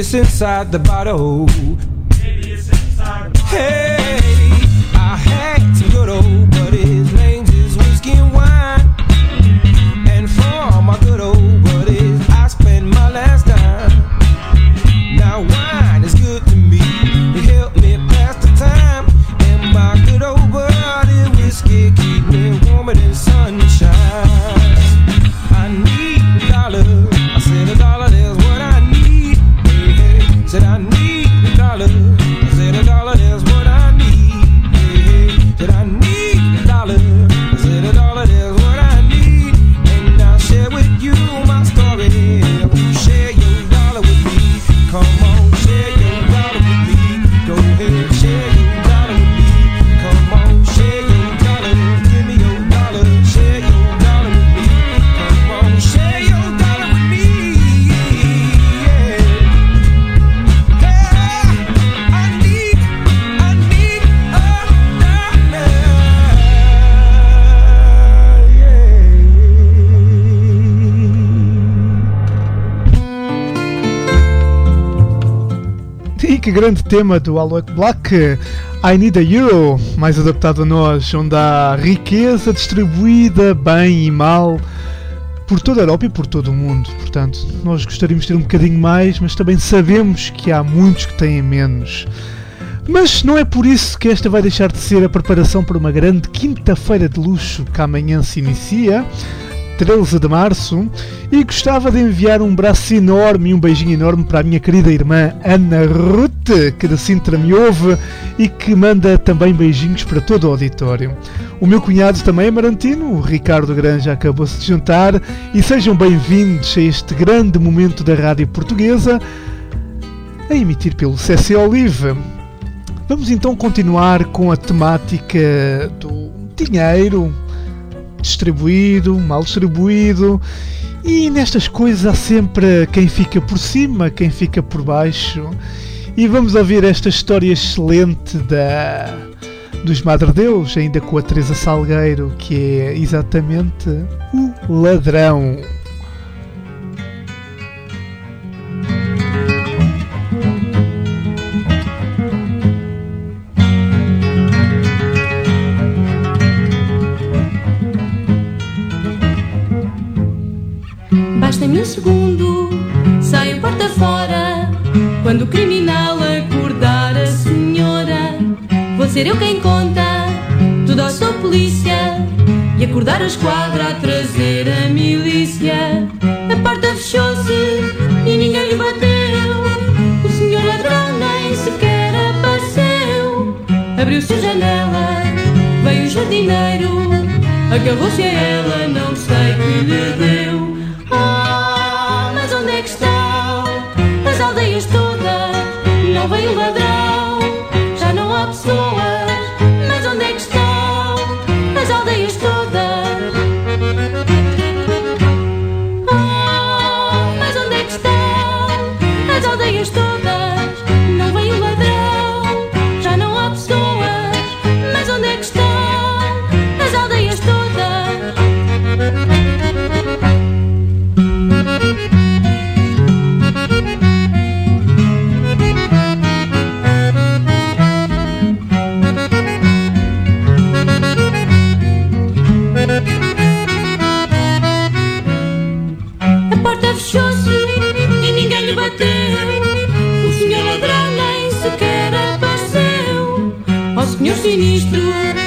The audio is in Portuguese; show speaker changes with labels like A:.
A: it's inside the bottle.
B: Maybe it's inside the bottle.
A: Hey, I had some good old buddies, names is whiskey and wine. And for my good old buddies, I spent my last dime. Now wine is good to me, it helped me pass the time. And my good old buddy whiskey keep me warmer than sunshine. I need $1, I said $1 is what I need. Hey, hey. Said I need $1, I said $1 is what I need. Hey, hey. Said I need $1, I said $1 is what I need. And I'll share with you my story. You share your dollar with me. Come on, share your dollar with me. Go ahead, share your dollar with me. Come on, share your dollar. Give me your dollar. Share your dollar with me. Come on, share your dollar with me. Yeah. Hey, I need
C: E que grande tema do Alok Black, I Need a Euro, mais adaptado a nós, onde há riqueza distribuída bem e mal por toda a Europa e por todo o mundo. Portanto, nós gostaríamos de ter um bocadinho mais, mas também sabemos que há muitos que têm menos. Mas não é por isso que esta vai deixar de ser a preparação para uma grande quinta-feira de luxo que amanhã se inicia, 13 de março, e gostava de enviar um braço enorme e um beijinho enorme para a minha querida irmã Ana Ruth, que de Sintra me ouve e que manda também beijinhos para todo o auditório. O meu cunhado também é marantino, o Ricardo Granja, acabou-se de juntar, e sejam bem-vindos a este grande momento da rádio portuguesa, a emitir pelo CC Olive. Vamos então continuar com a temática do dinheiro, distribuído, mal distribuído, e nestas coisas há sempre quem fica por cima, quem fica por baixo, e vamos ouvir esta história excelente dos Madre Deus, ainda com a Teresa Salgueiro, que é exatamente o ladrão.
D: Basta-me um segundo, saio porta fora. Quando o criminal acordar a senhora, vou ser eu quem conta tudo ao seu polícia e acordar a esquadra a trazer a milícia. A porta fechou-se e ninguém lhe bateu. O senhor ladrão nem sequer apareceu. Abriu-se a janela, veio o jardineiro, agarrou-se a ela, não sei que lhe deu. Mas onde é que estão as aldeias todas? Não veio o ladrão, já não há pessoas. Mas onde é que estão as aldeias todas? Mas onde é que estão as aldeias todas? Não veio o ladrão, já não há pessoas. Mas onde é que estão as aldeias todas? A porta fechou-se e ninguém lhe bateu. O senhor ladrão nem sequer apareceu. Ó senhor sinistro,